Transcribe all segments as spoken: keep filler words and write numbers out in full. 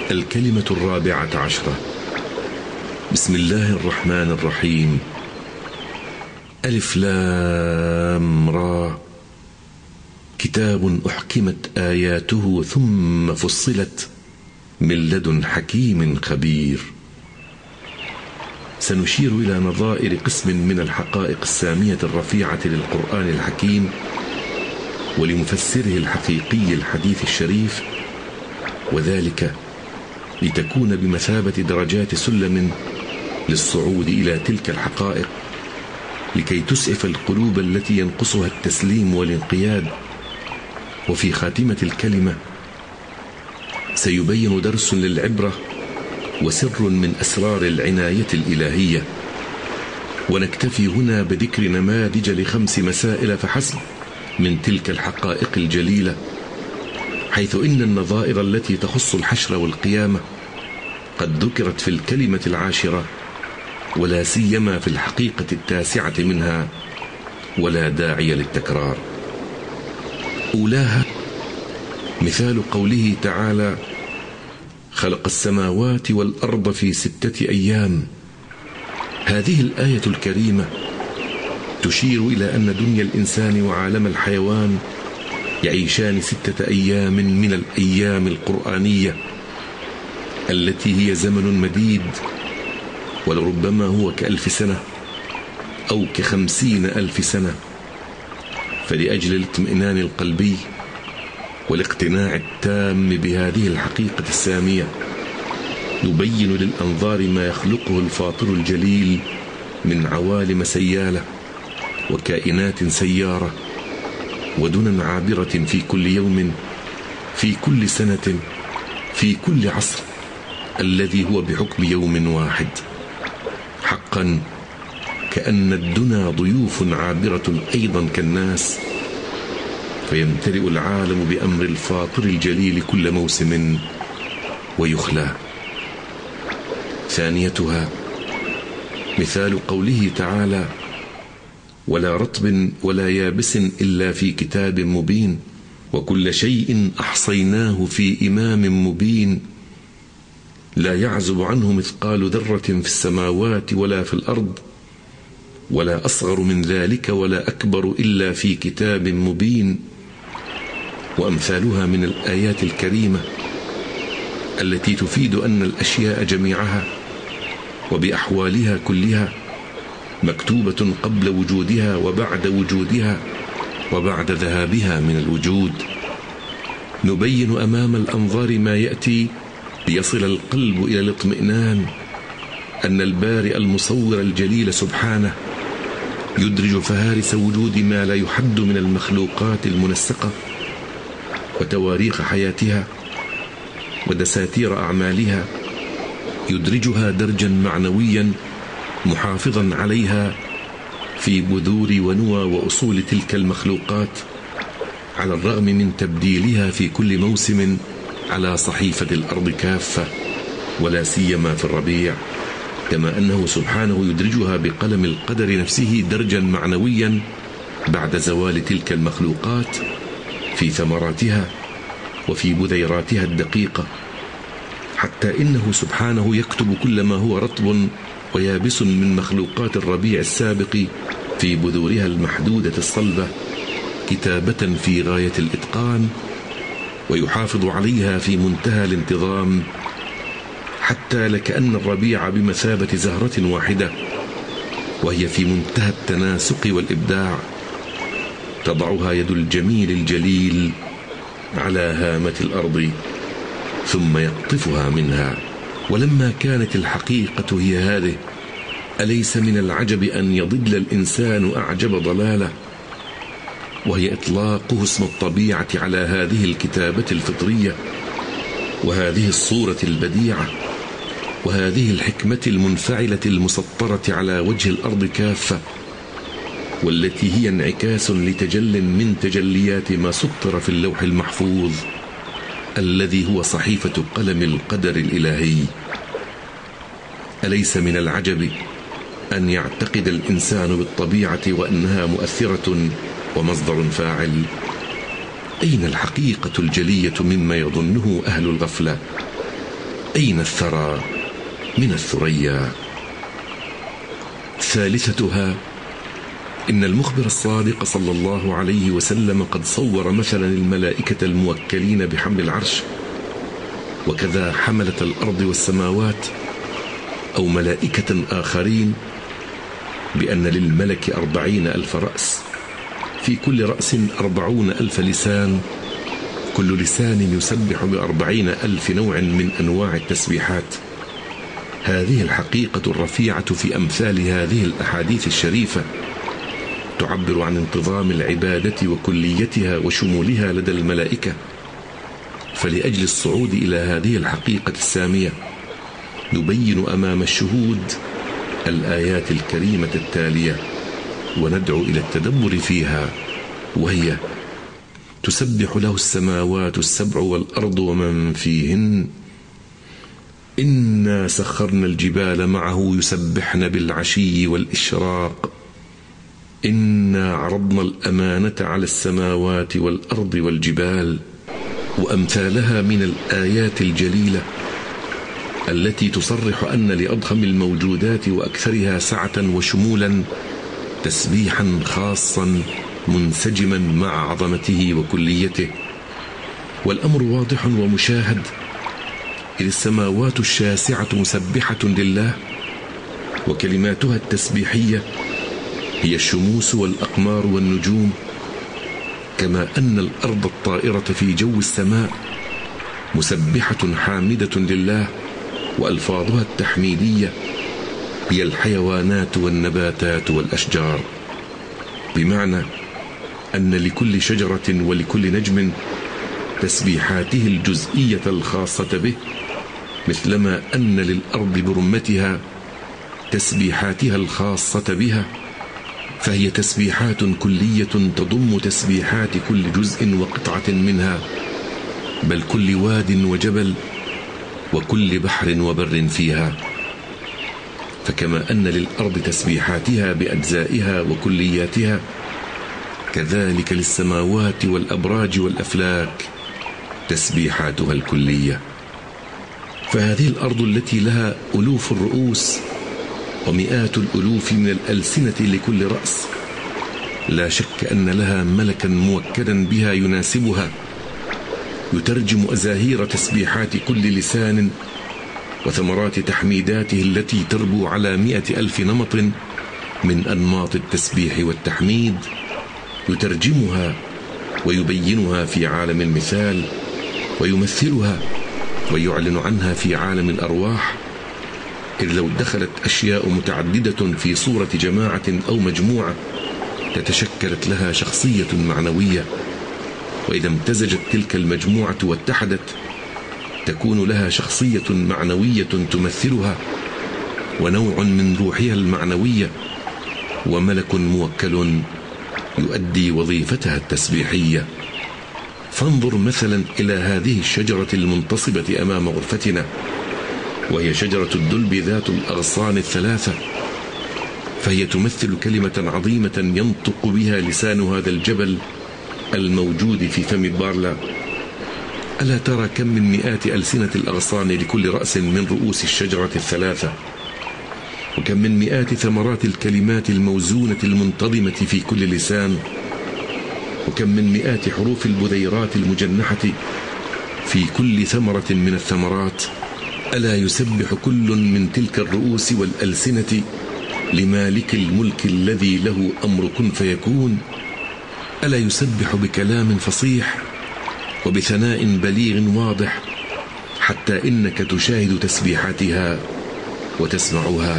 الكلمة الرابعة عشرة. بسم الله الرحمن الرحيم. ألف لام را. كتاب أحكمت آياته ثم فصلت من لدن حكيم خبير. سنشير إلى نظائر قسم من الحقائق السامية الرفيعة للقرآن الحكيم ولمفسره الحقيقي الحديث الشريف، وذلك لتكون بمثابة درجات سلم للصعود إلى تلك الحقائق، لكي تسعف القلوب التي ينقصها التسليم والانقياد. وفي خاتمة الكلمة سيبين درس للعبرة وسر من أسرار العناية الإلهية، ونكتفي هنا بذكر نماذج لخمس مسائل فحسب من تلك الحقائق الجليلة، حيث إن النظائر التي تخص الحشر والقيامة قد ذكرت في الكلمة العاشرة، ولا سيما في الحقيقة التاسعة منها، ولا داعي للتكرار. أولاها مثال قوله تعالى: خلق السماوات والأرض في ستة أيام. هذه الآية الكريمة تشير إلى أن دنيا الإنسان وعالم الحيوان يعيشان ستة أيام من الأيام القرآنية التي هي زمن مديد، ولربما هو كألف سنة أو كخمسين ألف سنة. فلأجل الاطمئنان القلبي والاقتناع التام بهذه الحقيقة السامية نبين للأنظار ما يخلقه الفاطر الجليل من عوالم سيالة وكائنات سيارة ودنا عابرة في كل يوم، في كل سنة، في كل عصر، الذي هو بحكم يوم واحد. حقا كأن الدنا ضيوف عابرة أيضا كالناس، فيمتلئ العالم بأمر الفاطر الجليل كل موسم ويخلى. ثانيتها مثال قوله تعالى: ولا رطب ولا يابس إلا في كتاب مبين وكل شيء أحصيناه في إمام مبين. لا يعزب عنه مثقال ذرة في السماوات ولا في الأرض ولا أصغر من ذلك ولا أكبر إلا في كتاب مبين. وأمثالها من الآيات الكريمة التي تفيد أن الأشياء جميعها وبأحوالها كلها مكتوبة قبل وجودها وبعد وجودها وبعد ذهابها من الوجود. نبين أمام الأنظار ما يأتي ليصل القلب إلى الاطمئنان أن البارئ المصور الجليل سبحانه يدرج فهارس وجود ما لا يحد من المخلوقات المنسقة وتواريخ حياتها ودساتير أعمالها، يدرجها درجا معنويا محافظا عليها في بذور ونوى وأصول تلك المخلوقات، على الرغم من تبديلها في كل موسم على صحيفة الأرض كافة، ولا سيما في الربيع، كما أنه سبحانه يدرجها بقلم القدر نفسه درجا معنويا بعد زوال تلك المخلوقات في ثمراتها وفي بذيراتها الدقيقة، حتى إنه سبحانه يكتب كل ما هو رطب ويابس من مخلوقات الربيع السابق في بذورها المحدودة الصلبة كتابة في غاية الإتقان، ويحافظ عليها في منتهى الانتظام، حتى لكأن الربيع بمثابة زهرة واحدة وهي في منتهى التناسق والإبداع، تضعها يد الجميل الجليل على هامة الأرض ثم يقطفها منها. ولما كانت الحقيقة هي هذه، أليس من العجب أن يضل الإنسان أعجب ضلاله، وهي إطلاقه اسم الطبيعة على هذه الكتابة الفطرية وهذه الصورة البديعة وهذه الحكمة المنفعلة المسطرة على وجه الأرض كافة، والتي هي انعكاس لتجل من تجليات ما سطر في اللوح المحفوظ الذي هو صحيفة قلم القدر الإلهي. أليس من العجب أن يعتقد الإنسان بالطبيعة وأنها مؤثرة ومصدر فاعل؟ أين الحقيقة الجلية مما يظنه أهل الغفلة؟ أين الثرى من الثريا. ثالثتها إن المخبر الصادق صلى الله عليه وسلم قد صور مثلا الملائكة الموكلين بحمل العرش، وكذا حملة الأرض والسماوات أو ملائكة آخرين، بأن للملك أربعين ألف رأس، في كل رأس أربعون ألف لسان، كل لسان يسبح بأربعين ألف نوع من أنواع التسبيحات. هذه الحقيقة الرفيعة في أمثال هذه الأحاديث الشريفة تعبر عن انتظام العبادة وكليتها وشمولها لدى الملائكة. فلأجل الصعود إلى هذه الحقيقة السامية نبين أمام الشهود الآيات الكريمة التالية وندعو إلى التدبر فيها، وهي: تسبح له السماوات السبع والأرض ومن فيهن، إنا سخرنا الجبال معه يسبحن بالعشي والإشراق، إنا عرضنا الأمانة على السماوات والأرض والجبال، وأمثالها من الآيات الجليلة التي تصرح أن لأضخم الموجودات وأكثرها سعة وشمولا تسبيحا خاصا منسجما مع عظمته وكليته. والأمر واضح ومشاهد، إذ السماوات الشاسعة مسبحة لله، وكلماتها التسبيحية هي الشموس والأقمار والنجوم، كما أن الأرض الطائرة في جو السماء مسبحة حامدة لله، وألفاظها التحميدية هي الحيوانات والنباتات والأشجار، بمعنى أن لكل شجرة ولكل نجم تسبيحاته الجزئية الخاصة به، مثلما أن للأرض برمتها تسبيحاتها الخاصة بها، فهي تسبيحات كلية تضم تسبيحات كل جزء وقطعة منها، بل كل واد وجبل وكل بحر وبر فيها. فكما أن للأرض تسبيحاتها بأجزائها وكلياتها، كذلك للسماوات والأبراج والأفلاك تسبيحاتها الكلية. فهذه الأرض التي لها ألوف الرؤوس ومئات الألوف من الألسنة لكل رأس، لا شك أن لها ملكا موكلا بها يناسبها، يترجم أزاهير تسبيحات كل لسان وثمرات تحميداته التي تربو على مئة ألف نمط من أنماط التسبيح والتحميد، يترجمها ويبينها في عالم المثال، ويمثلها ويعلن عنها في عالم الأرواح. إذ لو دخلت أشياء متعددة في صورة جماعة أو مجموعة تتشكلت لها شخصية معنوية، وإذا امتزجت تلك المجموعة واتحدت تكون لها شخصية معنوية تمثلها، ونوع من روحها المعنوية، وملك موكل يؤدي وظيفتها التسبيحية. فانظر مثلا إلى هذه الشجرة المنتصبة أمام غرفتنا، وهي شجرة الدلب ذات الأغصان الثلاثة، فهي تمثل كلمة عظيمة ينطق بها لسان هذا الجبل الموجود في فم بارلا. ألا ترى كم من مئات ألسنة الأغصان لكل رأس من رؤوس الشجرة الثلاثة، وكم من مئات ثمرات الكلمات الموزونة المنتظمة في كل لسان، وكم من مئات حروف البذيرات المجنحة في كل ثمرة من الثمرات. ألا يسبح كل من تلك الرؤوس والألسنة لمالك الملك الذي له أمر كن فيكون؟ ألا يسبح بكلام فصيح وبثناء بليغ واضح، حتى إنك تشاهد تسبيحاتها وتسمعها؟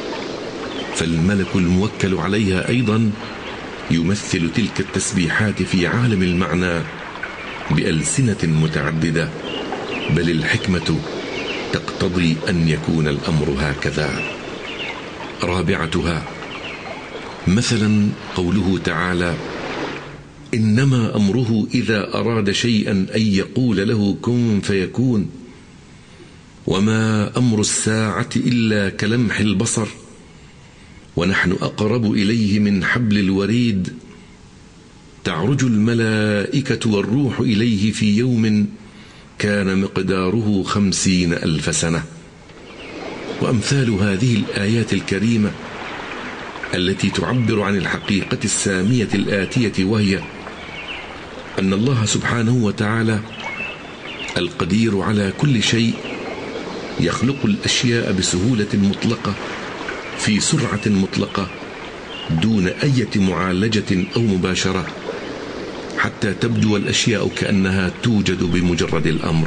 فالملك الموكل عليها أيضا يمثل تلك التسبيحات في عالم المعنى بألسنة متعددة، بل الحكمة تقتضي أن يكون الأمر هكذا. رابعتها مثلا قوله تعالى: إنما أمره إذا أراد شيئا أن يقول له كن فيكون، وما أمر الساعة إلا كلمح البصر، ونحن أقرب إليه من حبل الوريد. تعرج الملائكة والروح إليه في يوم كان مقداره خمسين ألف سنة. وأمثال هذه الآيات الكريمة التي تعبر عن الحقيقة السامية الآتية، وهي أن الله سبحانه وتعالى القدير على كل شيء يخلق الأشياء بسهولة مطلقة في سرعة مطلقة دون أي معالجة أو مباشرة، حتى تبدو الأشياء كأنها توجد بمجرد الأمر.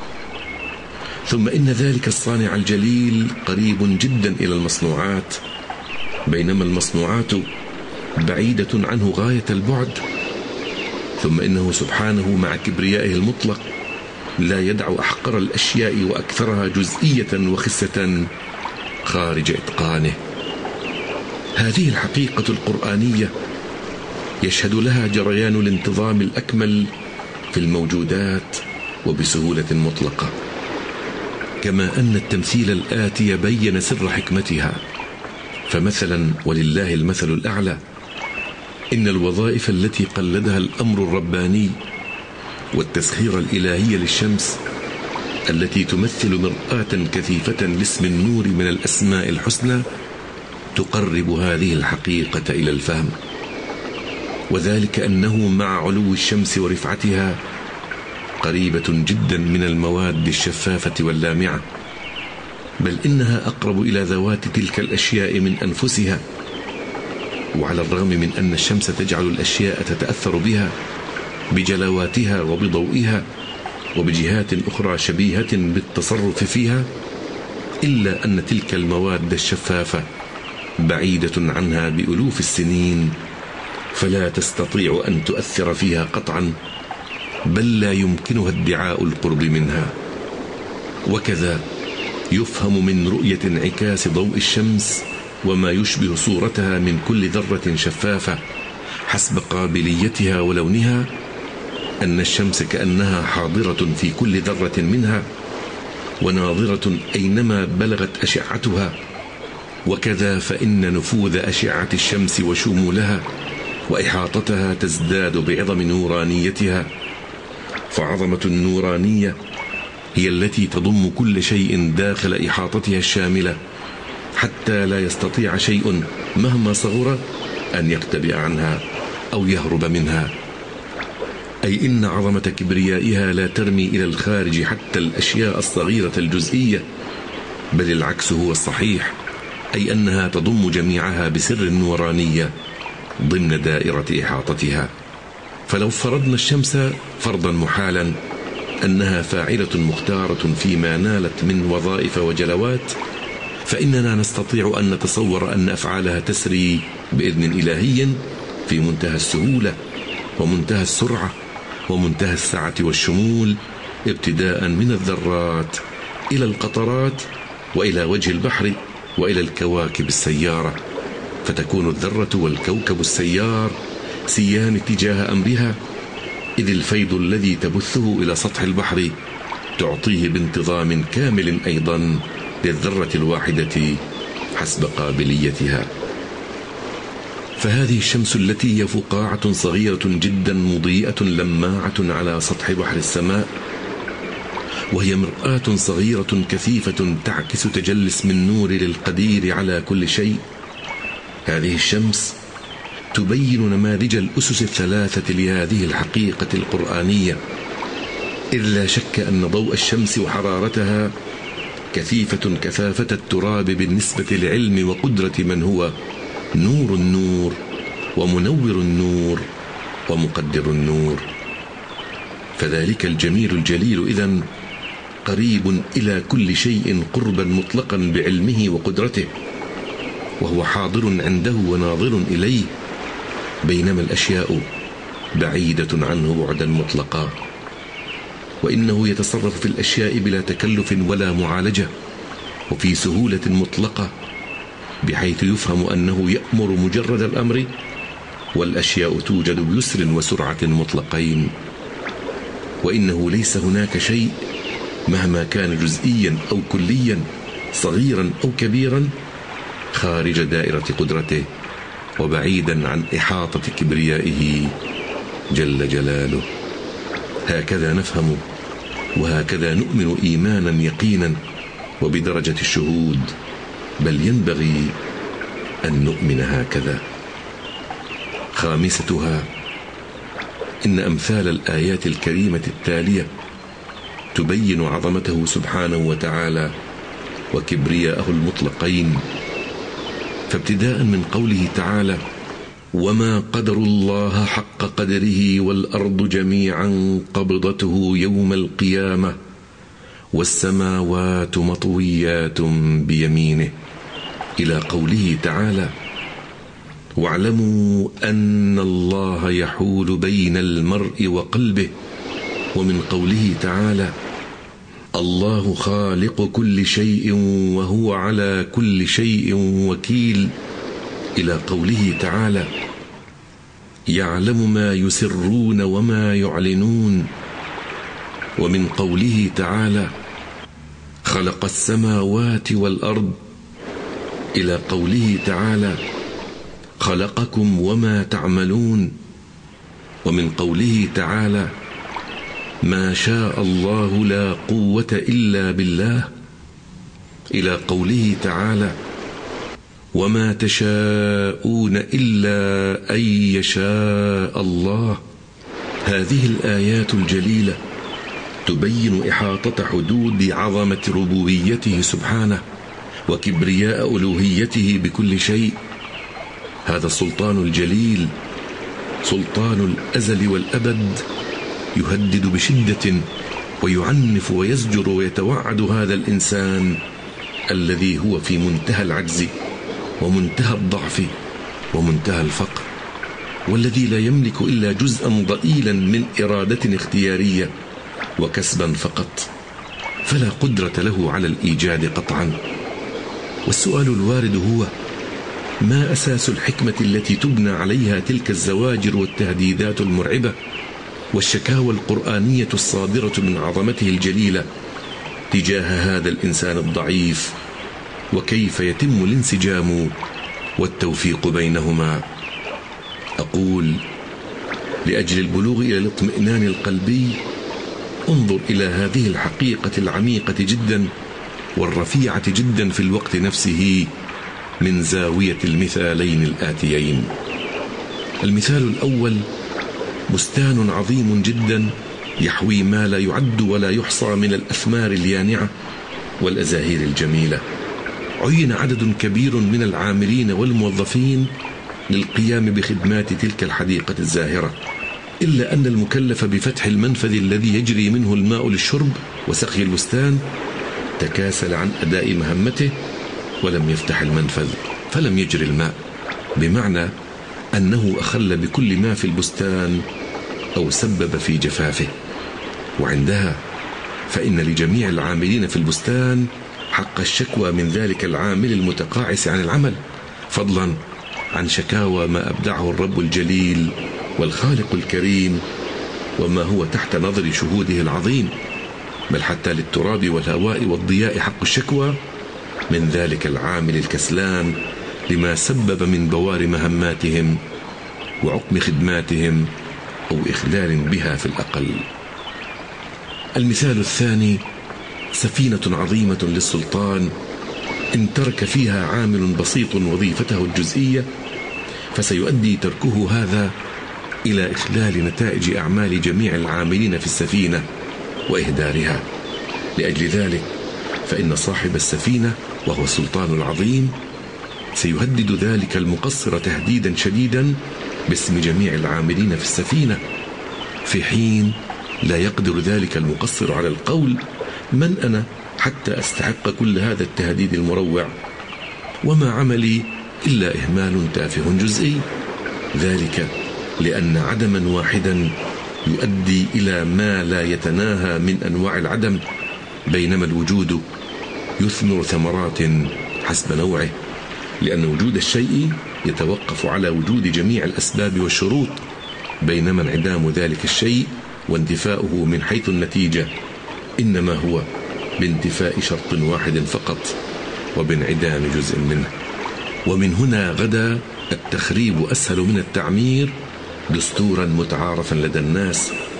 ثم إن ذلك الصانع الجليل قريب جدا إلى المصنوعات، بينما المصنوعات بعيدة عنه غاية البعد. ثم إنه سبحانه مع كبريائه المطلق لا يدع أحقر الأشياء وأكثرها جزئية وخسة خارج إتقانه. هذه الحقيقة القرآنية يشهد لها جريان الانتظام الأكمل في الموجودات وبسهولة مطلقة، كما أن التمثيل الآتي بين سر حكمتها. فمثلا ولله المثل الأعلى، إن الوظائف التي قلدها الأمر الرباني والتسخير الإلهي للشمس التي تمثل مرآة كثيفة لاسم النور من الأسماء الحسنى تقرب هذه الحقيقة إلى الفهم، وذلك أنه مع علو الشمس ورفعتها قريبة جدا من المواد الشفافة واللامعة، بل إنها أقرب إلى ذوات تلك الأشياء من أنفسها. وعلى الرغم من أن الشمس تجعل الأشياء تتأثر بها بجلواتها وبضوئها وبجهات أخرى شبيهة بالتصرف فيها، إلا أن تلك المواد الشفافة بعيدة عنها بألوف السنين، فلا تستطيع أن تؤثر فيها قطعا، بل لا يمكنها ادعاء القرب منها. وكذا يفهم من رؤية انعكاس ضوء الشمس وما يشبه صورتها من كل ذرة شفافة حسب قابليتها ولونها أن الشمس كأنها حاضرة في كل ذرة منها وناظرة أينما بلغت أشعتها. وكذا فإن نفوذ أشعة الشمس وشمولها وإحاطتها تزداد بعظم نورانيتها، فعظمة النورانية هي التي تضم كل شيء داخل إحاطتها الشاملة، حتى لا يستطيع شيء مهما صغر أن يختبئ عنها أو يهرب منها. أي إن عظمة كبريائها لا ترمي إلى الخارج حتى الأشياء الصغيرة الجزئية، بل العكس هو الصحيح، أي أنها تضم جميعها بسر النورانية ضمن دائرة إحاطتها. فلو فرضنا الشمس فرضا محالا أنها فاعلة مختارة فيما نالت من وظائف وجلوات، فإننا نستطيع أن نتصور أن أفعالها تسري بإذن إلهي في منتهى السهولة ومنتهى السرعة ومنتهى السعة والشمول، ابتداء من الذرات إلى القطرات وإلى وجه البحر وإلى الكواكب السيارة، فتكون الذرة والكوكب السيار سيان اتجاه أمرها، إذ الفيض الذي تبثه إلى سطح البحر تعطيه بانتظام كامل أيضا للذرة الواحدة حسب قابليتها. فهذه الشمس التي هي فقاعة صغيرة جدا مضيئة لماعة على سطح بحر السماء، وهي مرآة صغيرة كثيفة تعكس تجلي اسم النور للقدير على كل شيء. هذه الشمس تبين نماذج الأسس الثلاثة لهذه الحقيقة القرآنية، إذ لا شك أن ضوء الشمس وحرارتها كثيفة كثافة التراب بالنسبة لعلم وقدرة من هو نور النور ومنور النور ومقدر النور. فذلك الجميل الجليل إذن قريب إلى كل شيء قربا مطلقا بعلمه وقدرته، وهو حاضر عنده وناظر إليه، بينما الأشياء بعيدة عنه بعدا مطلقا. وإنه يتصرف في الأشياء بلا تكلف ولا معالجة وفي سهولة مطلقة، بحيث يفهم أنه يأمر مجرد الأمر، والأشياء توجد بيسر وسرعة مطلقين. وإنه ليس هناك شيء مهما كان جزئيا أو كليا صغيرا أو كبيرا خارج دائرة قدرته وبعيدا عن إحاطة كبريائه جل جلاله. هكذا نفهم وهكذا نؤمن إيمانا يقينا وبدرجة الشهود، بل ينبغي أن نؤمن هكذا. خامستها: إن أمثال الآيات الكريمة التالية تبين عظمته سبحانه وتعالى وكبرياءه المطلقين. فابتداء من قوله تعالى: وما قدر الله حق قدره والأرض جميعا قبضته يوم القيامة والسماوات مطويات بيمينه، إلى قوله تعالى: واعلموا أن الله يحول بين المرء وقلبه، ومن قوله تعالى: الله خالق كل شيء وهو على كل شيء وكيل، إلى قوله تعالى: يعلم ما يسرون وما يعلنون، ومن قوله تعالى: خلق السماوات والأرض، إلى قوله تعالى: خلقكم وما تعملون، ومن قوله تعالى: ما شاء الله لا قوة إلا بالله، إلى قوله تعالى: وما تشاءون إلا أن يشاء الله. هذه الآيات الجليلة تبين إحاطة حدود عظمة ربوبيته سبحانه وكبرياء ألوهيته بكل شيء. هذا السلطان الجليل سلطان الأزل والأبد، يهدد بشدة ويعنف ويزجر ويتوعد هذا الإنسان الذي هو في منتهى العجز ومنتهى الضعف ومنتهى الفقر، والذي لا يملك إلا جزءا ضئيلا من إرادة اختيارية وكسبا فقط، فلا قدرة له على الإيجاد قطعا. والسؤال الوارد هو: ما أساس الحكمة التي تبنى عليها تلك الزواجر والتهديدات المرعبة والشكاوى القرآنية الصادرة من عظمته الجليلة تجاه هذا الإنسان الضعيف؟ وكيف يتم الانسجام والتوفيق بينهما؟ أقول: لأجل البلوغ إلى الاطمئنان القلبي انظر إلى هذه الحقيقة العميقة جدا والرفيعة جدا في الوقت نفسه من زاوية المثالين الآتيين. المثال الأول: بستان عظيم جدا يحوي ما لا يعد ولا يحصى من الأثمار اليانعة والأزاهير الجميلة. عين عدد كبير من العاملين والموظفين للقيام بخدمات تلك الحديقة الزاهرة، إلا أن المكلف بفتح المنفذ الذي يجري منه الماء للشرب وسقي البستان تكاسل عن أداء مهمته ولم يفتح المنفذ فلم يجري الماء، بمعنى أنه أخل بكل ما في البستان أو سبب في جفافه. وعندها فإن لجميع العاملين في البستان حق الشكوى من ذلك العامل المتقاعس عن العمل، فضلا عن شكاوى ما أبدعه الرب الجليل والخالق الكريم وما هو تحت نظر شهوده العظيم، بل حتى للتراب والهواء والضياء حق الشكوى من ذلك العامل الكسلان لما سبب من بوار مهماتهم وعقم خدماتهم أو إخلال بها في الأقل. المثال الثاني: سفينة عظيمة للسلطان إن ترك فيها عامل بسيط وظيفته الجزئية فسيؤدي تركه هذا إلى إخلال نتائج أعمال جميع العاملين في السفينة وإهدارها. لأجل ذلك فإن صاحب السفينة وهو السلطان العظيم سيهدد ذلك المقصر تهديدا شديدا باسم جميع العاملين في السفينة، في حين لا يقدر ذلك المقصر على القول: من أنا حتى أستحق كل هذا التهديد المروع؟ وما عملي إلا إهمال تافه جزئي، ذلك لأن عدما واحدا يؤدي إلى ما لا يتناهى من أنواع العدم، بينما الوجود يثمر ثمرات حسب نوعه، لأن وجود الشيء يتوقف على وجود جميع الأسباب والشروط، بينما انعدام ذلك الشيء وانتفاؤه من حيث النتيجة إنما هو بانتفاء شرط واحد فقط وبانعدام جزء منه. ومن هنا غدا التخريب أسهل من التعمير دستورا متعارفا لدى الناس،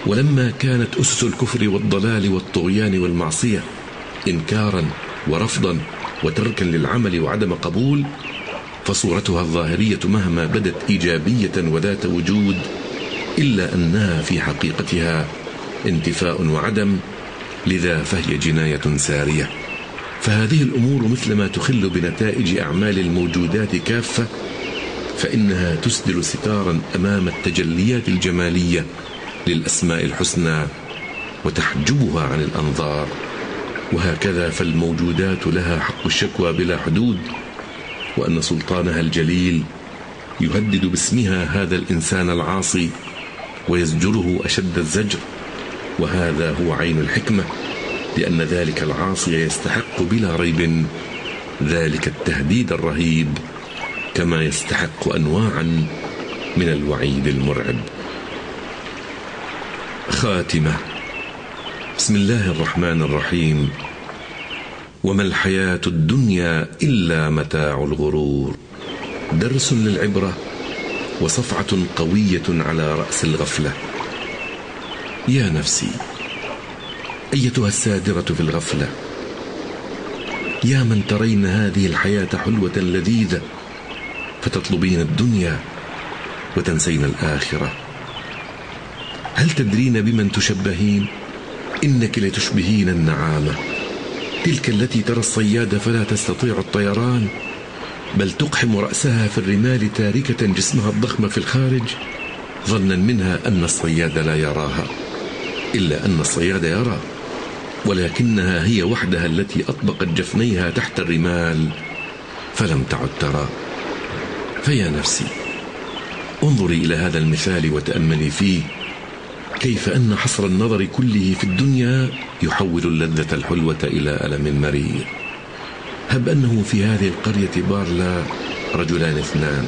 ولما كانت أسس الكفر والضلال والطغيان والمعصية إنكارا ورفضا وتركا للعمل وعدم قبول، فصورتها الظاهرية مهما بدت إيجابية وذات وجود إلا أنها في حقيقتها انتفاء وعدم، لذا فهي جناية سارية. فهذه الأمور مثلما تخل بنتائج أعمال الموجودات كافة، فإنها تسدل ستارا أمام التجليات الجمالية للأسماء الحسنى وتحجبها عن الأنظار. وهكذا فالموجودات لها حق الشكوى بلا حدود، وأن سلطانها الجليل يهدد باسمها هذا الإنسان العاصي ويزجره أشد الزجر. وهذا هو عين الحكمة، لأن ذلك العاصي يستحق بلا ريب ذلك التهديد الرهيب، كما يستحق أنواعا من الوعيد المرعب. خاتمة. بسم الله الرحمن الرحيم. وما الحياة الدنيا إلا متاع الغرور. درس للعبرة وصفعة قوية على رأس الغفلة. يا نفسي أيتها السادرة في الغفلة، يا من ترين هذه الحياة حلوة لذيذة فتطلبين الدنيا وتنسين الآخرة، هل تدرين بمن تشبهين؟ إنك لتشبهين النعامة، تلك التي ترى الصياد فلا تستطيع الطيران، بل تقحم رأسها في الرمال تاركة جسمها الضخم في الخارج، ظنا منها أن الصياد لا يراها، إلا أن الصياد يرى، ولكنها هي وحدها التي أطبقت جفنيها تحت الرمال فلم تعد ترى. فيا نفسي انظري إلى هذا المثال وتأملي فيه، كيف أن حصر النظر كله في الدنيا يحول اللذة الحلوة إلى ألم مرير. هب أنه في هذه القرية بارلا رجلان اثنان،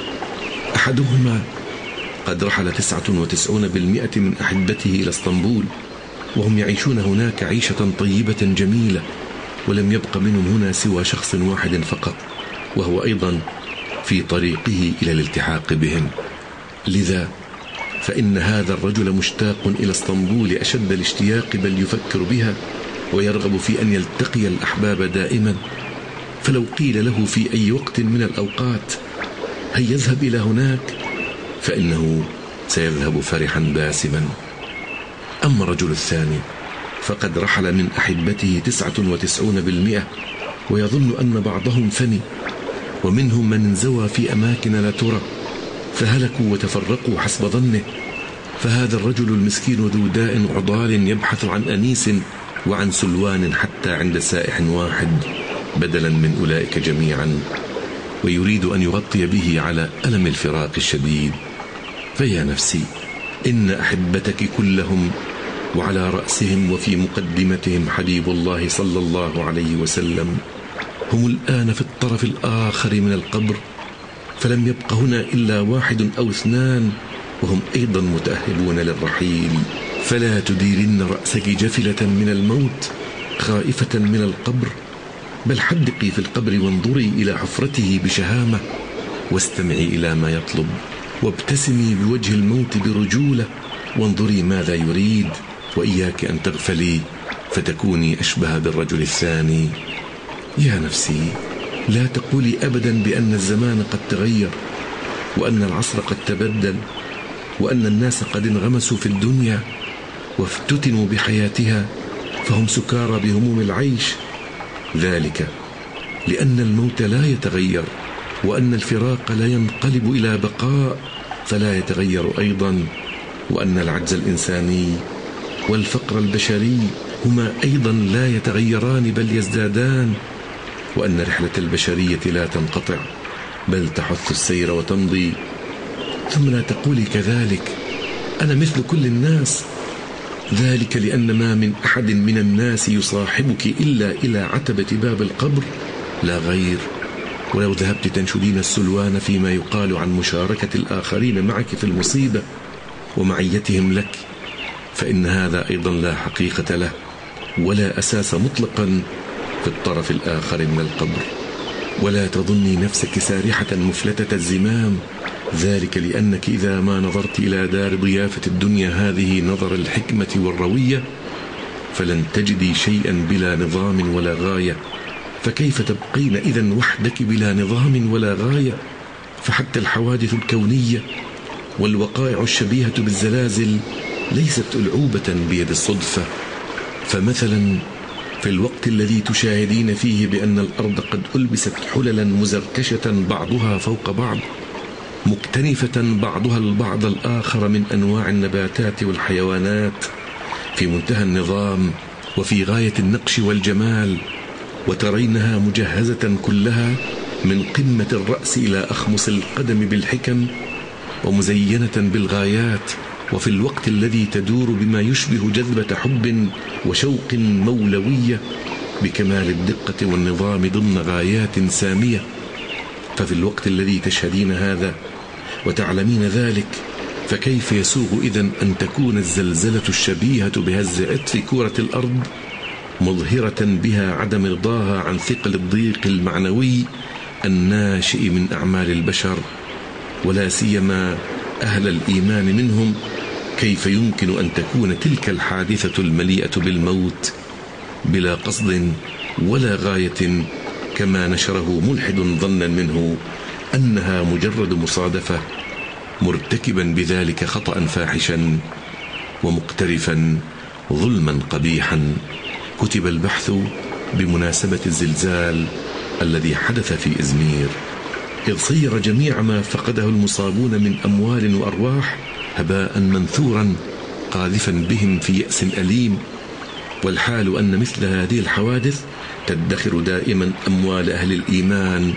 أحدهما قد رحل تسعة وتسعون بالمئة من أحبته إلى اسطنبول، وهم يعيشون هناك عيشة طيبة جميلة، ولم يبق منهم هنا سوى شخص واحد فقط، وهو أيضا في طريقه إلى الالتحاق بهم. لذا فإن هذا الرجل مشتاق إلى اسطنبول أشد الاشتياق، بل يفكر بها ويرغب في أن يلتقي الأحباب دائما. فلو قيل له في أي وقت من الأوقات هيا يذهب إلى هناك، فإنه سيذهب فرحا باسما. أما الرجل الثاني فقد رحل من أحبته تسعة وتسعون بالمئة، ويظن أن بعضهم فني، ومنهم من انزوى في أماكن لا ترى، فهلكوا وتفرقوا حسب ظنه. فهذا الرجل المسكين ذو داء عضال يبحث عن أنيس وعن سلوان حتى عند سائح واحد بدلا من أولئك جميعا، ويريد أن يغطي به على ألم الفراق الشديد. فيا نفسي إن أحبتك كلهم وعلى رأسهم وفي مقدمتهم حبيب الله صلى الله عليه وسلم هم الآن في الطرف الآخر من القبر، فلم يبق هنا إلا واحد أو اثنان، وهم أيضا متأهبون للرحيل. فلا تديرن رأسك جفلة من الموت خائفة من القبر، بل حدقي في القبر وانظري إلى حفرته بشهامة، واستمعي إلى ما يطلب، وابتسمي بوجه الموت برجولة، وانظري ماذا يريد، وإياك أن تغفلي فتكوني أشبه بالرجل الثاني. يا نفسي لا تقولي أبدا بأن الزمان قد تغير، وأن العصر قد تبدل، وأن الناس قد انغمسوا في الدنيا وافتتنوا بحياتها فهم سكارى بهموم العيش. ذلك لأن الموت لا يتغير، وأن الفراق لا ينقلب إلى بقاء فلا يتغير أيضا، وأن العجز الإنساني والفقر البشري هما أيضا لا يتغيران بل يزدادان، وأن رحلة البشرية لا تنقطع بل تحث السير وتمضي. ثم لا تقولي كذلك أنا مثل كل الناس، ذلك لأن ما من أحد من الناس يصاحبك إلا إلى عتبة باب القبر لا غير. ولو ذهبت تنشدين السلوان فيما يقال عن مشاركة الآخرين معك في المصيبة ومعيتهم لك، فإن هذا أيضا لا حقيقة له ولا أساس مطلقا في الطرف الآخر من القبر. ولا تظني نفسك سارحة مفلتة الزمام ذلك لأنك إذا ما نظرت إلى دار ضيافة الدنيا هذه نظر الحكمة والروية فلن تجدي شيئا بلا نظام ولا غاية، فكيف تبقين إذن وحدك بلا نظام ولا غاية؟ فحتى الحوادث الكونية والوقائع الشبيهة بالزلازل ليست ألعوبة بيد الصدفة. فمثلا في الوقت الذي تشاهدين فيه بأن الأرض قد ألبست حللا مزركشة بعضها فوق بعض، مكتنفة بعضها البعض الآخر من أنواع النباتات والحيوانات في منتهى النظام وفي غاية النقش والجمال، وترينها مجهزة كلها من قمة الرأس إلى أخمص القدم بالحكم ومزينة بالغايات، وفي الوقت الذي تدور بما يشبه جذبة حب وشوق مولوية بكمال الدقة والنظام ضمن غايات سامية، ففي الوقت الذي تشهدين هذا وتعلمين ذلك فكيف يسوغ إذن أن تكون الزلزلة الشبيهة بهز عطف كرة الأرض مظهرة بها عدم رضاها عن ثقل الضيق المعنوي الناشئ من أعمال البشر، ولا سيما أهل الإيمان منهم؟ كيف يمكن أن تكون تلك الحادثة المليئة بالموت بلا قصد ولا غاية كما نشره ملحد ظنا منه أنها مجرد مصادفة، مرتكبا بذلك خطأ فاحشا ومقترفا ظلما قبيحا؟ كتب البحث بمناسبة الزلزال الذي حدث في إزمير، إذ صير جميع ما فقده المصابون من أموال وأرواح هباء منثورا قاذفا بهم في يأس أليم، والحال أن مثل هذه الحوادث تدخر دائما أموال أهل الإيمان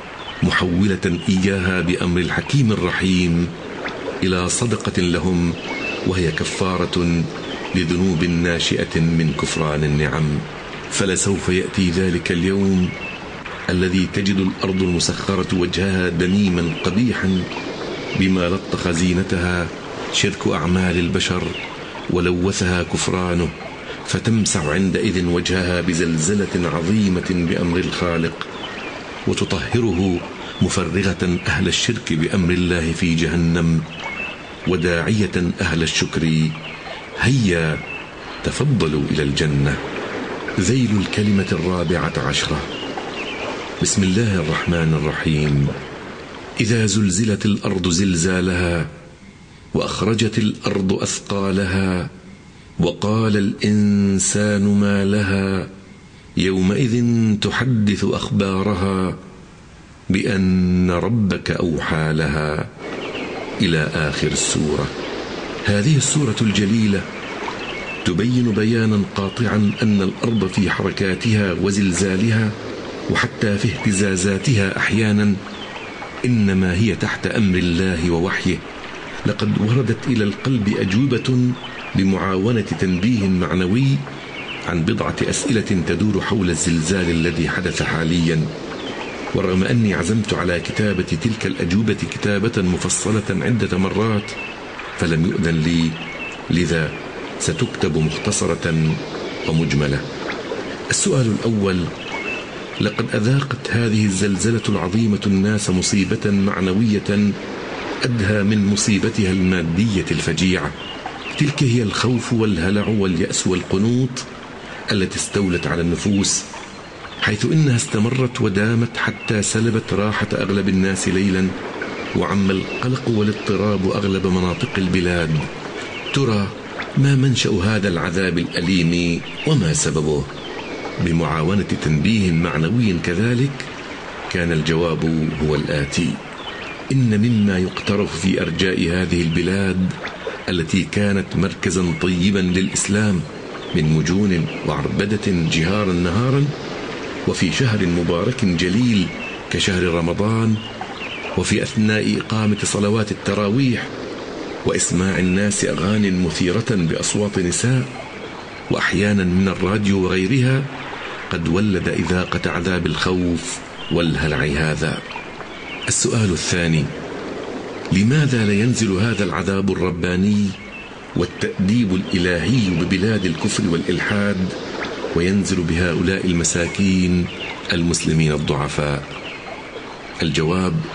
محولة إياها بأمر الحكيم الرحيم إلى صدقة لهم، وهي كفارة لذنوب ناشئة من كفران النعم. فلسوف يأتي ذلك اليوم الذي تجد الأرض المسخرة وجهها دميما قبيحا بما لطخ زينتها شرك أعمال البشر ولوثها كفرانه، فتمسح عندئذ وجهها بزلزلة عظيمة بأمر الخالق وتطهره مفرغة أهل الشرك بأمر الله في جهنم، وداعية أهل الشكر هيا تفضلوا إلى الجنة. ذيل الكلمة الرابعة عشرة. بسم الله الرحمن الرحيم. إذا زلزلت الأرض زلزالها وأخرجت الأرض أثقالها وقال الإنسان ما لها يومئذ تحدث أخبارها بأن ربك أوحى لها، إلى آخر السورة. هذه السورة الجليلة تبين بيانا قاطعا أن الأرض في حركاتها وزلزالها وحتى في اهتزازاتها أحيانا إنما هي تحت أمر الله ووحيه. لقد وردت إلى القلب أجوبة بمعاونة تنبيه معنوي عن بضعة أسئلة تدور حول الزلزال الذي حدث حاليا، ورغم أني عزمت على كتابة تلك الأجوبة كتابة مفصلة عدة مرات فلم يؤذن لي، لذا ستكتب مختصرة ومجملة. السؤال الأول: لقد أذاقت هذه الزلزلة العظيمة الناس مصيبة معنوية أدهى من مصيبتها المادية الفجيعة، تلك هي الخوف والهلع واليأس والقنوط التي استولت على النفوس، حيث إنها استمرت ودامت حتى سلبت راحة أغلب الناس ليلا، وعم القلق والاضطراب أغلب مناطق البلاد. ترى ما منشأ هذا العذاب الأليم وما سببه؟ بمعاونة تنبيه معنوي كذلك كان الجواب هو الآتي: إن مما يقترف في أرجاء هذه البلاد التي كانت مركزا طيبا للإسلام من مجون وعربدة جهارا نهارا، وفي شهر مبارك جليل كشهر رمضان، وفي أثناء إقامة صلوات التراويح وإسماع الناس أغاني مثيرة بأصوات نساء وأحيانا من الراديو وغيرها، قد ولد إذاقة عذاب الخوف والهلع هذا. السؤال الثاني: لماذا لا ينزل هذا العذاب الرباني والتأديب الإلهي ببلاد الكفر والإلحاد وينزل بهؤلاء المساكين المسلمين الضعفاء؟ الجواب: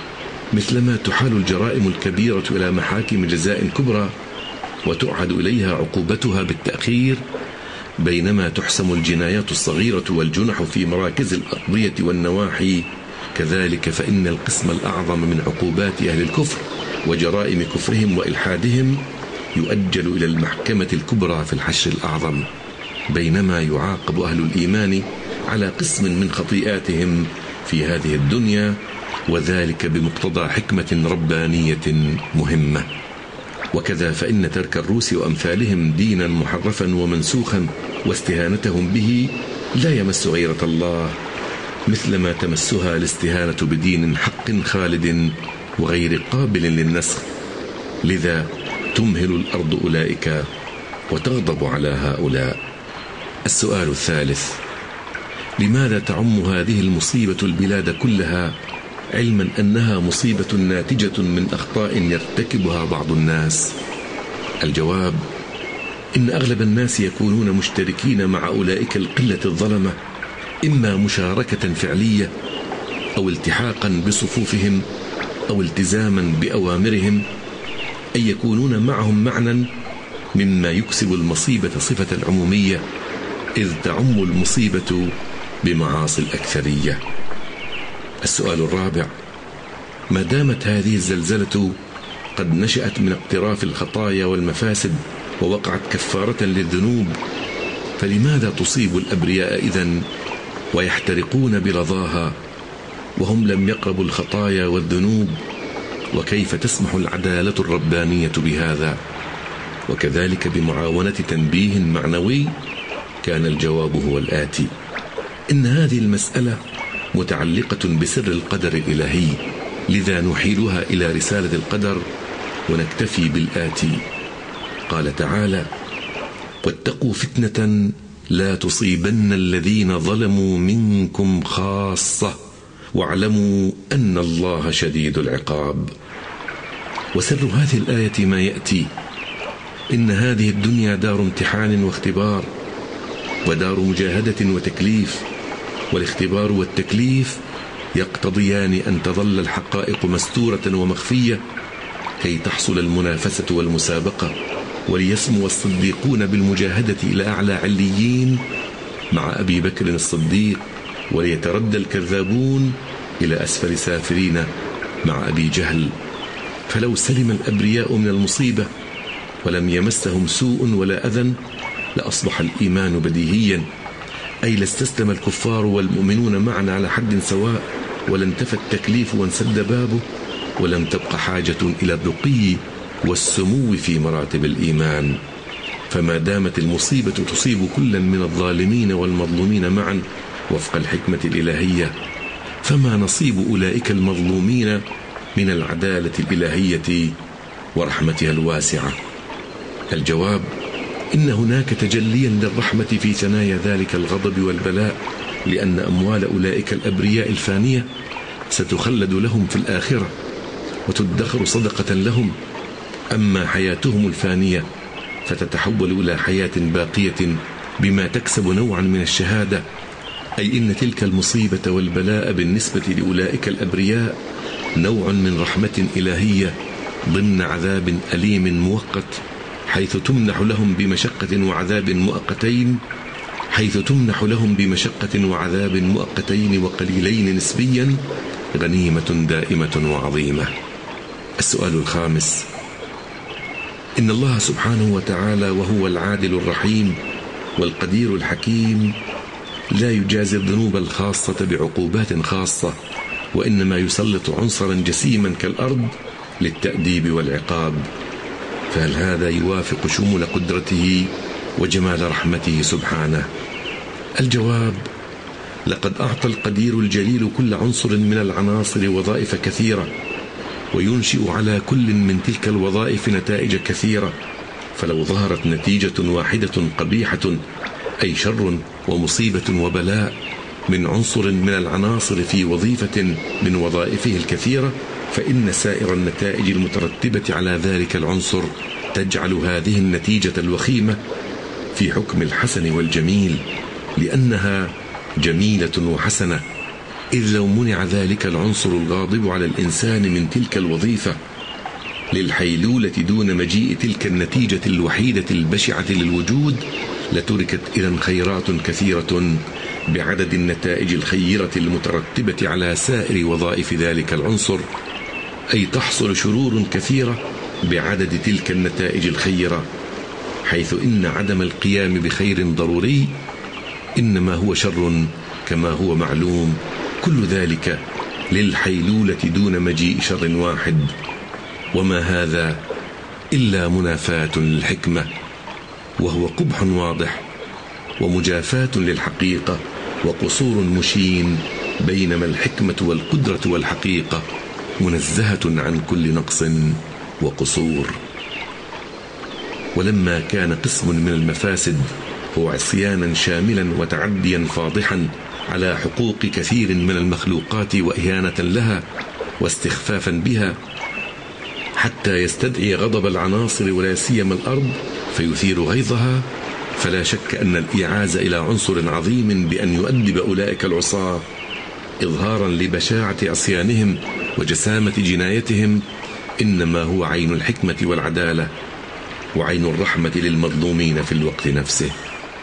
مثلما تحال الجرائم الكبيرة إلى محاكم جزاء كبرى وتعهد إليها عقوبتها بالتأخير، بينما تحسم الجنايات الصغيرة والجنح في مراكز الأقضية والنواحي، كذلك فإن القسم الأعظم من عقوبات أهل الكفر وجرائم كفرهم وإلحادهم يؤجل إلى المحكمة الكبرى في الحشر الأعظم، بينما يعاقب أهل الإيمان على قسم من خطيئاتهم في هذه الدنيا، وذلك بمقتضى حكمة ربانية مهمة. وكذا فإن ترك الروس وأمثالهم دينا محرفا ومنسوخا واستهانتهم به لا يمس غيرة الله مثلما تمسها الاستهانة بدين حق خالد وغير قابل للنسخ، لذا تمهل الأرض أولئك وتغضب على هؤلاء. السؤال الثالث: لماذا تعم هذه المصيبة البلاد كلها، علما أنها مصيبة ناتجة من أخطاء يرتكبها بعض الناس؟ الجواب: إن أغلب الناس يكونون مشتركين مع أولئك القلة الظلمة، إما مشاركة فعلية أو التحاقا بصفوفهم أو التزاما بأوامرهم، أي يكونون معهم معنى مما يكسب المصيبة صفة العمومية، إذ تعم المصيبة بمعاصي الأكثرية. السؤال الرابع: ما دامت هذه الزلزلة قد نشأت من اقتراف الخطايا والمفاسد ووقعت كفارة للذنوب، فلماذا تصيب الأبرياء إذن ويحترقون برضاها وهم لم يقربوا الخطايا والذنوب؟ وكيف تسمح العدالة الربانية بهذا؟ وكذلك بمعاونة تنبيه معنوي كان الجواب هو الآتي: إن هذه المسألة متعلقة بسر القدر الإلهي، لذا نحيلها إلى رسالة القدر ونكتفي بالآتي. قال تعالى: واتقوا فتنة لا تصيبن الذين ظلموا منكم خاصة واعلموا أن الله شديد العقاب. وسر هذه الآية ما يأتي: إن هذه الدنيا دار امتحان واختبار، ودار مجاهدة وتكليف، والاختبار والتكليف يقتضيان أن تظل الحقائق مستورة ومخفية كي تحصل المنافسة والمسابقة، وليسمو الصديقون بالمجاهدة إلى أعلى عليين مع أبي بكر الصديق، وليتردى الكذابون إلى أسفل سافلين مع أبي جهل. فلو سلم الأبرياء من المصيبة ولم يمسهم سوء ولا أذى لأصبح الإيمان بديهيا، أي لاستسلم الكفار والمؤمنون معا على حد سواء، ولانتفى التكليف وانسد بابه، ولم تبق حاجة إلى الرقي والسمو في مراتب الإيمان. فما دامت المصيبة تصيب كلا من الظالمين والمظلومين معا وفق الحكمة الإلهية، فما نصيب أولئك المظلومين من العدالة الإلهية ورحمتها الواسعة؟ الجواب: إن هناك تجليا للرحمة في ثنايا ذلك الغضب والبلاء، لأن أموال أولئك الأبرياء الفانية ستخلد لهم في الآخرة وتدخر صدقة لهم، أما حياتهم الفانية فتتحول إلى حياة باقية بما تكسب نوعا من الشهادة، أي إن تلك المصيبة والبلاء بالنسبة لأولئك الأبرياء نوع من رحمة إلهية ضمن عذاب أليم مؤقت، حيث تمنح لهم بمشقة وعذاب مؤقتين حيث تمنح لهم بمشقة وعذاب مؤقتين وقليلين نسبيا غنيمة دائمة وعظيمة. السؤال الخامس: إن الله سبحانه وتعالى وهو العادل الرحيم والقدير الحكيم لا يجازي الذنوب الخاصة بعقوبات خاصة، وإنما يسلط عنصرا جسيما كالأرض للتأديب والعقاب، فهل هذا يوافق شمول قدرته وجمال رحمته سبحانه؟ الجواب: لقد أعطى القدير الجليل كل عنصر من العناصر وظائف كثيرة، وينشئ على كل من تلك الوظائف نتائج كثيرة، فلو ظهرت نتيجة واحدة قبيحة أي شر ومصيبة وبلاء من عنصر من العناصر في وظيفة من وظائفه الكثيرة، فإن سائر النتائج المترتبة على ذلك العنصر تجعل هذه النتيجة الوخيمة في حكم الحسن والجميل، لأنها جميلة وحسنة، إذ لو منع ذلك العنصر الغاضب على الإنسان من تلك الوظيفة للحيلولة دون مجيء تلك النتيجة الوحيدة البشعة للوجود، لتركت إذن خيرات كثيرة بعدد النتائج الخيرة المترتبة على سائر وظائف ذلك العنصر، أي تحصل شرور كثيرة بعدد تلك النتائج الخيرة، حيث إن عدم القيام بخير ضروري إنما هو شر كما هو معلوم، كل ذلك للحيلولة دون مجيء شر واحد. وما هذا إلا منافاة للحكمة، وهو قبح واضح ومجافاة للحقيقة وقصور مشين، بينما الحكمة والقدرة والحقيقة منزهة عن كل نقص وقصور. ولما كان قسم من المفاسد هو عصيانا شاملا وتعديا فاضحا على حقوق كثير من المخلوقات وإهانة لها واستخفافا بها حتى يستدعي غضب العناصر ولا سيما الأرض فيثير غيظها، فلا شك أن الإعاز إلى عنصر عظيم بأن يؤدب أولئك العصاة إظهارا لبشاعة عصيانهم وجسامة جنايتهم إنما هو عين الحكمة والعدالة وعين الرحمة للمظلومين في الوقت نفسه.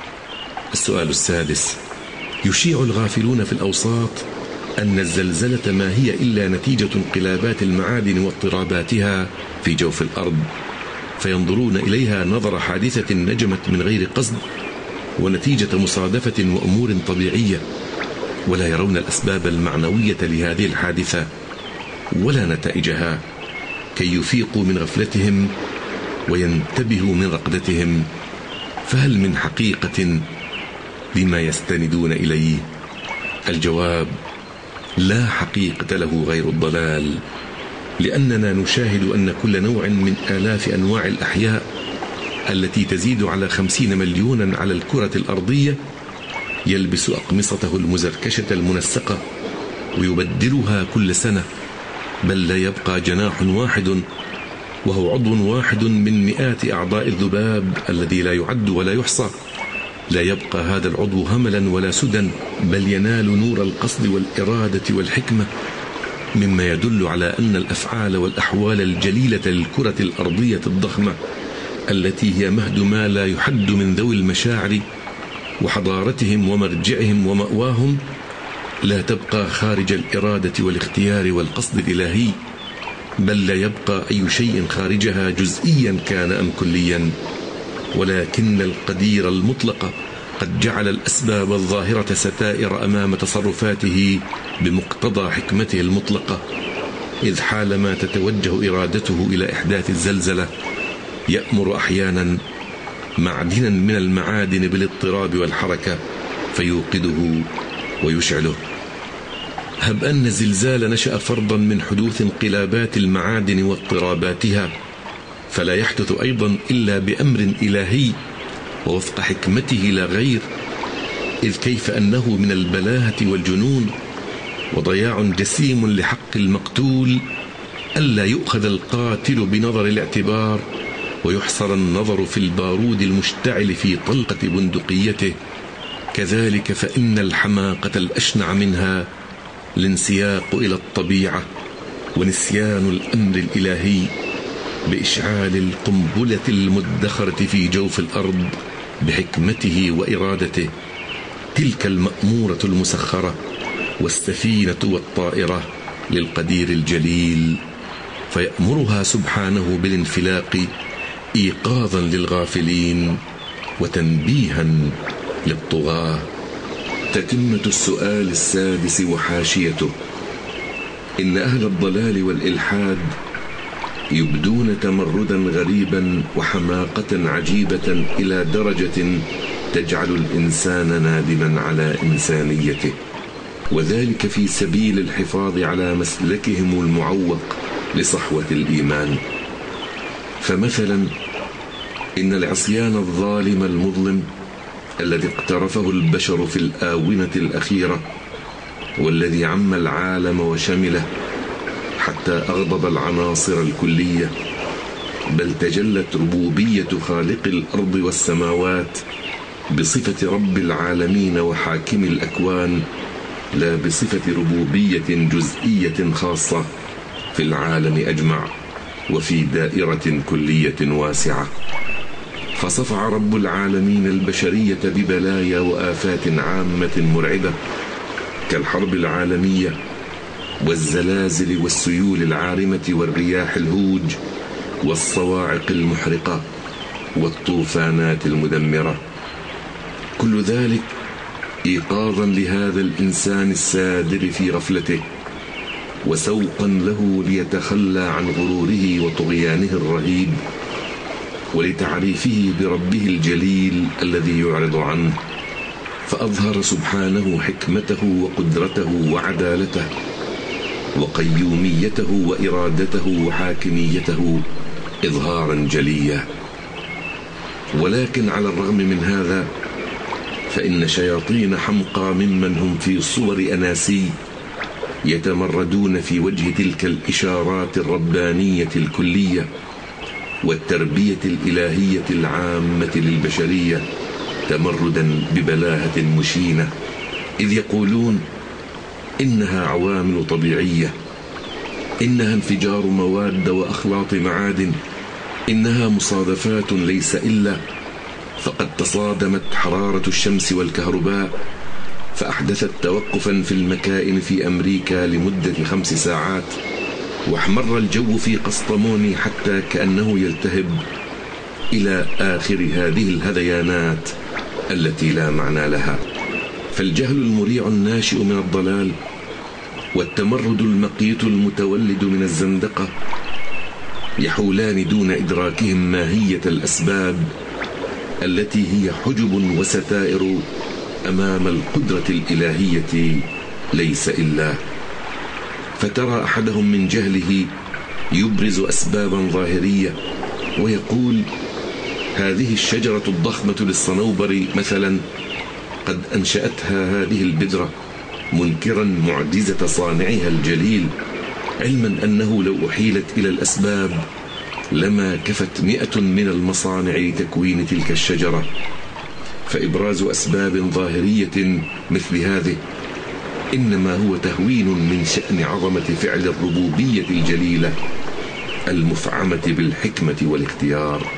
السؤال السادس: يشيع الغافلون في الأوساط أن الزلزلة ما هي إلا نتيجة انقلابات المعادن واضطراباتها في جوف الأرض، فينظرون إليها نظر حادثة نجمت من غير قصد ونتيجة مصادفة وأمور طبيعية، ولا يرون الأسباب المعنوية لهذه الحادثة ولا نتائجها، كي يفيقوا من غفلتهم وينتبهوا من رقدتهم. فهل من حقيقة بما يستندون إليه؟ الجواب: لا حقيقة له غير الضلال، لأننا نشاهد أن كل نوع من آلاف أنواع الأحياء التي تزيد على خمسين مليونا على الكرة الأرضية يلبس أقمصته المزركشة المنسقة ويبدلها كل سنة، بل لا يبقى جناح واحد وهو عضو واحد من مئات أعضاء الذباب الذي لا يعد ولا يحصى، لا يبقى هذا العضو هملا ولا سدى، بل ينال نور القصد والإرادة والحكمة، مما يدل على أن الأفعال والأحوال الجليلة للكرة الأرضية الضخمة التي هي مهد ما لا يحد من ذوي المشاعر وحضارتهم ومرجعهم ومأواهم لا تبقى خارج الإرادة والاختيار والقصد الإلهي، بل لا يبقى أي شيء خارجها جزئيا كان أم كليا، ولكن القدير المطلق قد جعل الأسباب الظاهرة ستائر أمام تصرفاته بمقتضى حكمته المطلقة، إذ حالما تتوجه إرادته إلى إحداث الزلزلة يأمر أحيانا معدنا من المعادن بالاضطراب والحركة فيوقده ويشعله. هب أن الزلزال نشأ فرضا من حدوث انقلابات المعادن واضطراباتها، فلا يحدث أيضا إلا بأمر إلهي ووفق حكمته لا غير، إذ كيف أنه من البلاهة والجنون وضياع جسيم لحق المقتول ألا يؤخذ القاتل بنظر الاعتبار ويحصر النظر في البارود المشتعل في طلقة بندقيته. كذلك فإن الحماقة الأشنع منها الانسياق إلى الطبيعة ونسيان الأمر الإلهي بإشعال القنبلة المدخرة في جوف الأرض بحكمته وإرادته، تلك المأمورة المسخرة والسفينة والطائرة للقدير الجليل، فيأمرها سبحانه بالانفلاق إيقاظا للغافلين وتنبيها للطغاة. تتمة السؤال السادس وحاشيته: إن أهل الضلال والإلحاد يبدون تمردا غريبا وحماقة عجيبة إلى درجة تجعل الإنسان نادما على إنسانيته، وذلك في سبيل الحفاظ على مسلكهم المعوق لصحوة الإيمان. فمثلا إن العصيان الظالم المظلم الذي اقترفه البشر في الآونة الأخيرة والذي عم العالم وشمله حتى أغضب العناصر الكلية، بل تجلت ربوبية خالق الأرض والسماوات بصفة رب العالمين وحاكم الأكوان لا بصفة ربوبية جزئية خاصة في العالم أجمع وفي دائرة كلية واسعة. فصفع رب العالمين البشرية ببلايا وآفات عامة مرعبة كالحرب العالمية والزلازل والسيول العارمة والرياح الهوج والصواعق المحرقة والطوفانات المدمرة، كل ذلك إيقاظا لهذا الإنسان السادر في غفلته وسوقا له ليتخلى عن غروره وطغيانه الرهيب ولتعريفه بربه الجليل الذي يعرض عنه، فأظهر سبحانه حكمته وقدرته وعدالته وقيوميته وإرادته وحاكميته إظهارا جليا. ولكن على الرغم من هذا فإن شياطين حمقى ممن هم في صور أناسي يتمردون في وجه تلك الإشارات الربانية الكلية والتربية الإلهية العامة للبشرية تمردا ببلاهة مشينة، إذ يقولون إنها عوامل طبيعية، إنها انفجار مواد وأخلاط معادن، إنها مصادفات ليس إلا، فقد تصادمت حرارة الشمس والكهرباء فأحدثت توقفا في المكائن في أمريكا لمدة خمس ساعات، واحمر الجو في قسطموني حتى كأنه يلتهب، إلى آخر هذه الهذيانات التي لا معنى لها. فالجهل المريع الناشئ من الضلال والتمرد المقيت المتولد من الزندقة يحولان دون إدراكهم ماهية الأسباب التي هي حجب وستائر أمام القدرة الإلهية ليس إلا. فترى أحدهم من جهله يبرز أسبابا ظاهرية ويقول: هذه الشجرة الضخمة للصنوبر مثلا قد أنشأتها هذه البذرة، منكرا معجزة صانعها الجليل، علما أنه لو أحيلت إلى الأسباب لما كفت مئة من المصانع لتكوين تلك الشجرة. فإبراز أسباب ظاهرية مثل هذه إنما هو تهوين من شأن عظمة فعل الربوبية الجليلة المفعمة بالحكمة والاختيار.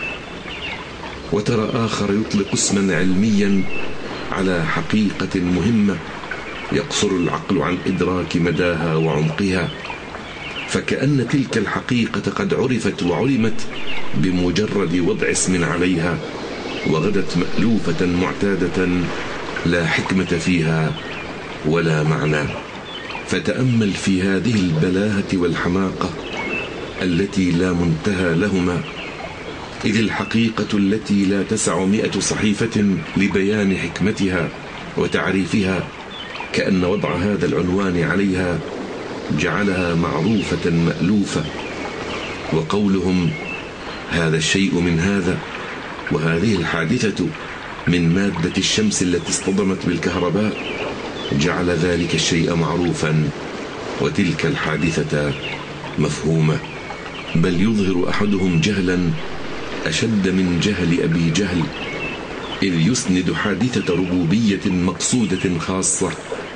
وترى آخر يطلق اسما علميا على حقيقة مهمة يقصر العقل عن إدراك مداها وعمقها، فكأن تلك الحقيقة قد عرفت وعلمت بمجرد وضع اسم عليها، وغدت مألوفة معتادة لا حكمة فيها ولا معنى. فتأمل في هذه البلاهة والحماقة التي لا منتهى لهما، إذ الحقيقة التي لا تسع مئة صحيفة لبيان حكمتها وتعريفها كأن وضع هذا العنوان عليها جعلها معروفة مألوفة. وقولهم هذا الشيء من هذا، وهذه الحادثة من مادة الشمس التي اصطدمت بالكهرباء، جعل ذلك الشيء معروفا وتلك الحادثة مفهومة. بل يظهر أحدهم جهلا أشد من جهل أبي جهل، إذ يسند حادثة ربوبية مقصودة خاصة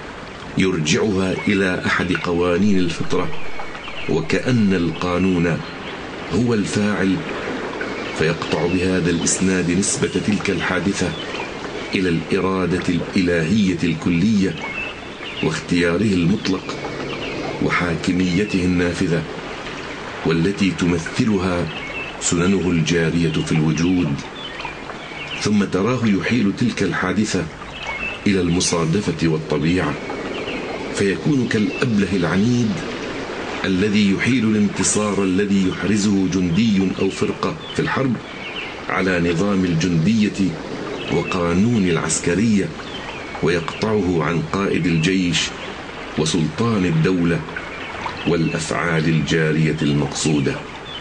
يرجعها إلى أحد قوانين الفطرة، وكأن القانون هو الفاعل، فيقطع بهذا الإسناد نسبة تلك الحادثة إلى الإرادة الإلهية الكلية واختياره المطلق وحاكميته النافذة، والتي تمثلها سننه الجارية في الوجود. ثم تراه يحيل تلك الحادثة إلى المصادفة والطبيعة، فيكون كالأبله العنيد الذي يحيل الانتصار الذي يحرزه جندي أو فرقة في الحرب على نظام الجندية وقانون العسكرية، ويقطعه عن قائد الجيش وسلطان الدولة والأفعال الجارية المقصودة.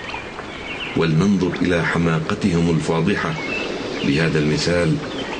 ولننظر إلى حماقتهم الفاضحة بهذا المثال.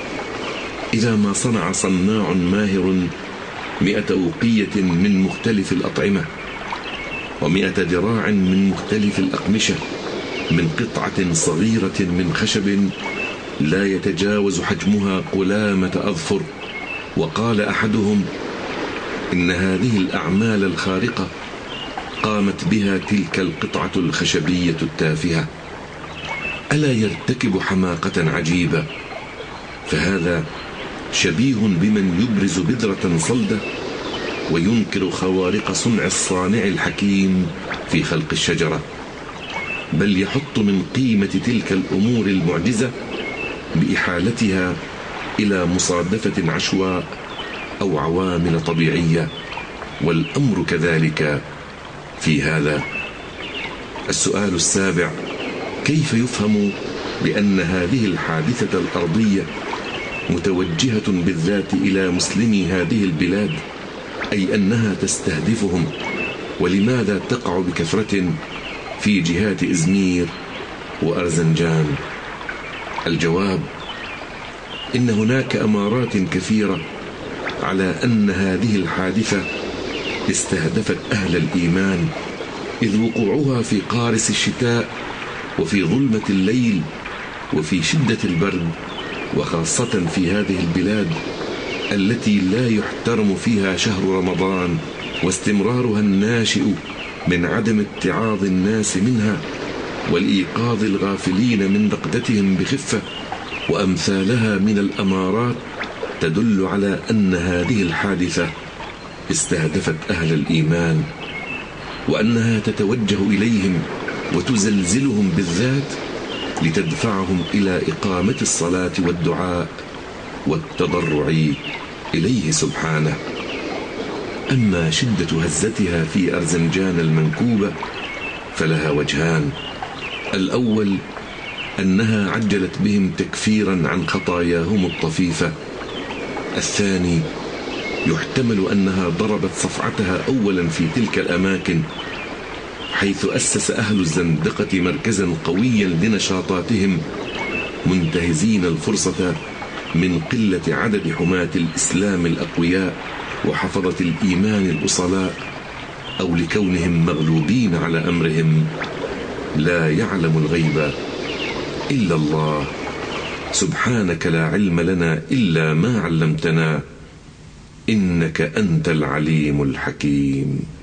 إذا ما صنع صناع ماهر مئة أوقية من مختلف الأطعمة ومئة ذراع من مختلف الأقمشة من قطعة صغيرة من خشب لا يتجاوز حجمها قلامة أظفر، وقال أحدهم: إن هذه الأعمال الخارقة قامت بها تلك القطعة الخشبية التافهة، ألا يرتكب حماقة عجيبة؟ فهذا شبيه بمن يبرز بذرة صلدة وينكر خوارق صنع الصانع الحكيم في خلق الشجرة، بل يحط من قيمة تلك الأمور المعجزة بإحالتها إلى مصادفة عشواء أو عوامل طبيعية، والأمر كذلك في هذا. السؤال السابع: كيف يفهم بأن هذه الحادثة الأرضية متوجهة بالذات إلى مسلمي هذه البلاد، أي أنها تستهدفهم؟ ولماذا تقع بكثرة في جهات إزمير وأرزنجان؟ الجواب: إن هناك أمارات كثيرة على أن هذه الحادثة استهدفت أهل الإيمان، إذ وقوعها في قارس الشتاء وفي ظلمة الليل وفي شدة البرد، وخاصة في هذه البلاد التي لا يحترم فيها شهر رمضان، واستمرارها الناشئ من عدم اتعاظ الناس منها والإيقاظ الغافلين من رقدتهم بخفة، وأمثالها من الأمارات تدل على أن هذه الحادثة استهدفت أهل الإيمان، وأنها تتوجه إليهم وتزلزلهم بالذات لتدفعهم إلى إقامة الصلاة والدعاء والتضرع إليه سبحانه. أما شدة هزتها في أرزنجان المنكوبة فلها وجهان: الأول أنها عجلت بهم تكفيرا عن خطاياهم الطفيفة، الثاني يحتمل أنها ضربت صفعتها أولا في تلك الأماكن، حيث أسس أهل الزندقة مركزا قويا لنشاطاتهم، منتهزين الفرصة من قلة عدد حماة الإسلام الأقوياء وحفظة الإيمان الأصلاء، أو لكونهم مغلوبين على أمرهم. لا يعلم الغيب إلا الله، سبحانك لا علم لنا إلا ما علمتنا، إنك أنت العليم الحكيم.